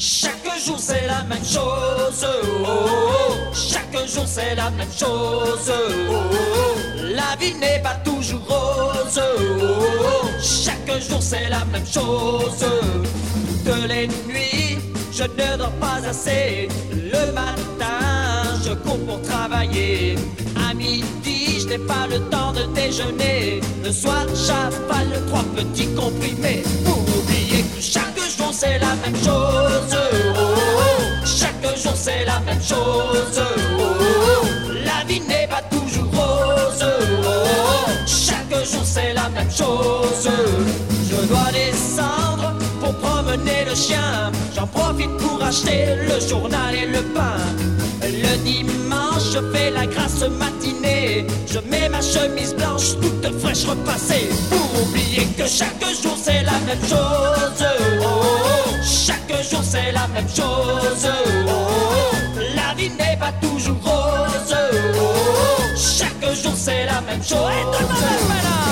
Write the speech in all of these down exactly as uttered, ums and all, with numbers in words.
Chaque jour c'est la même chose, oh, oh, oh. Chaque jour c'est la même chose, oh, oh, oh. La vie n'est pas toujours rose, oh, oh, oh. Chaque jour c'est la même chose. Toutes les nuits je ne dors pas assez. Le matin je cours pour travailler. À midi je n'ai pas le temps de déjeuner. Le soir j'avale trois petits comprimés pour oublier que chaque jour c'est la même chose, oh, oh, oh. Chaque jour c'est la même chose, oh, oh, oh. La vie n'est pas toujours rose, oh, oh, oh. Chaque jour c'est la même chose. Je dois descendre pour promener le chien. J'en profite pour acheter le journal et le pain. Le dimanche je fais la grasse matinée. Je mets ma chemise blanche toute fraîche repassée pour oublier que chaque jour c'est la même chose, oh, oh, oh. Chaque jour c'est la même chose, oh, oh, oh. La vie n'est pas toujours rose, oh, oh, oh. Chaque jour c'est la même chose. Hey, tout le monde la fait là.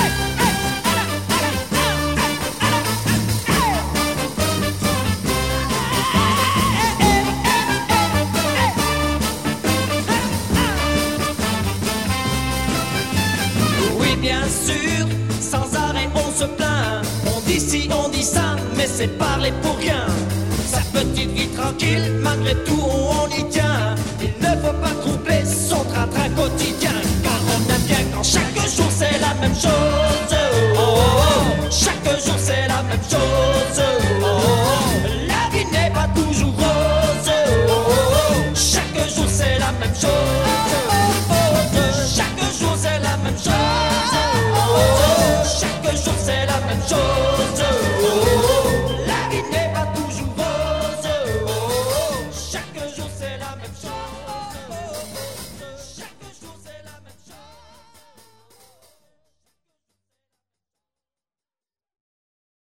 Bien sûr, sans arrêt on se plaint. On dit ci, on dit ça, mais c'est parler pour rien. Sa petite vie tranquille, malgré tout on y tient. Il ne faut pas troubler son train-train quotidien, car on aime bien quand chaque jour c'est la même chose, oh, oh, oh. Chaque jour c'est la même chose,